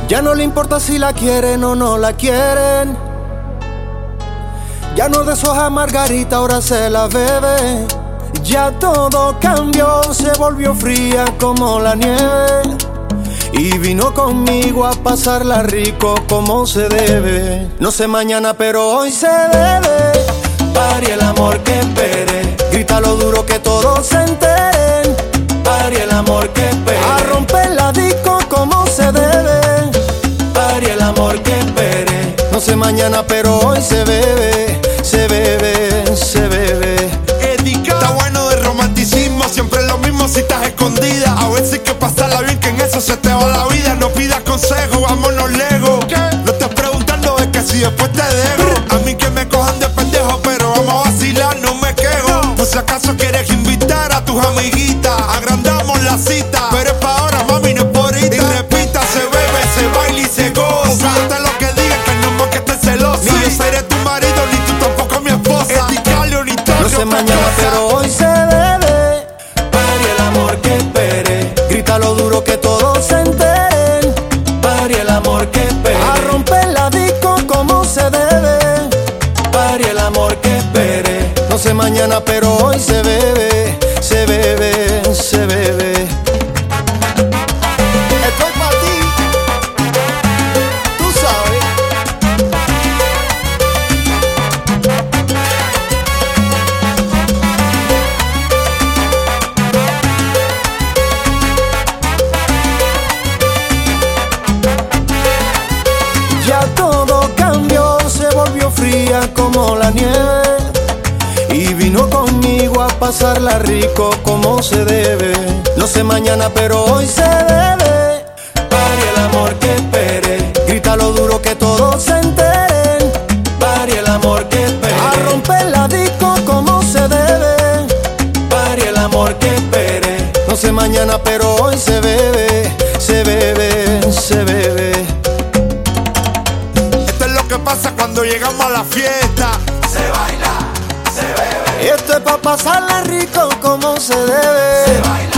Ya no le importa si la quieren o no la quieren. Ya no de su hoja margarita, ahora se la bebe. Ya todo cambió, se volvió fría como la nieve. Y vino conmigo a pasarla rico como se debe. No sé mañana, pero hoy se debe. Pari el amor que espere. Grita lo duro que todos se enteren. Pari el amor que espere. A romper la disco como se debe. Pari el amor que espere. No sé mañana, pero hoy se bebe. Se bebe, se bebe. Está bueno de romanticismo, siempre es lo mismo si estás escondida. A veces hay que pasarla bien, que en eso se te va la vida. No pidas consejo, vámonos lejos. No estés preguntando de que si después te dejo. A mí que me cojan de pendejo, pero vamos a vacilar, no me quejo. Por si acaso quieres invitar a tus amiguitas, agrandamos la cita. Pero es pa' ahora, mami, no es por ahorita. Y repita, se bebe, se baila y se goza. Olvídate lo que digan, que no más que estés celosa. Ni yo seré tu marido, ni tú tampoco mi esposa. No sé mañana, pero hoy se debe. Pari el amor que espere. Grita lo duro que todos se enteren. Pari el amor que espere. A romper la disco como se debe. Pari el amor que espere. No sé mañana, pero hoy se bebe. Se bebe, se bebe. Estoy pa' ti. Tú sabes. Ya todo cambió, se volvió fría como la nieve. Y vino conmigo a pasarla rico como se debe. No sé mañana, pero hoy se debe. Pari el amor que espere. Grita lo duro que todos se enteren. Pari el amor que espere. A romper la disco como se debe. Pari el amor que espere. No sé mañana, pero hoy se bebe. Se bebe, se bebe. ¿Qué pasa cuando llegamos a la fiesta? Se baila, se bebe. Esto es pa' pasarla rico como se debe. Se baila.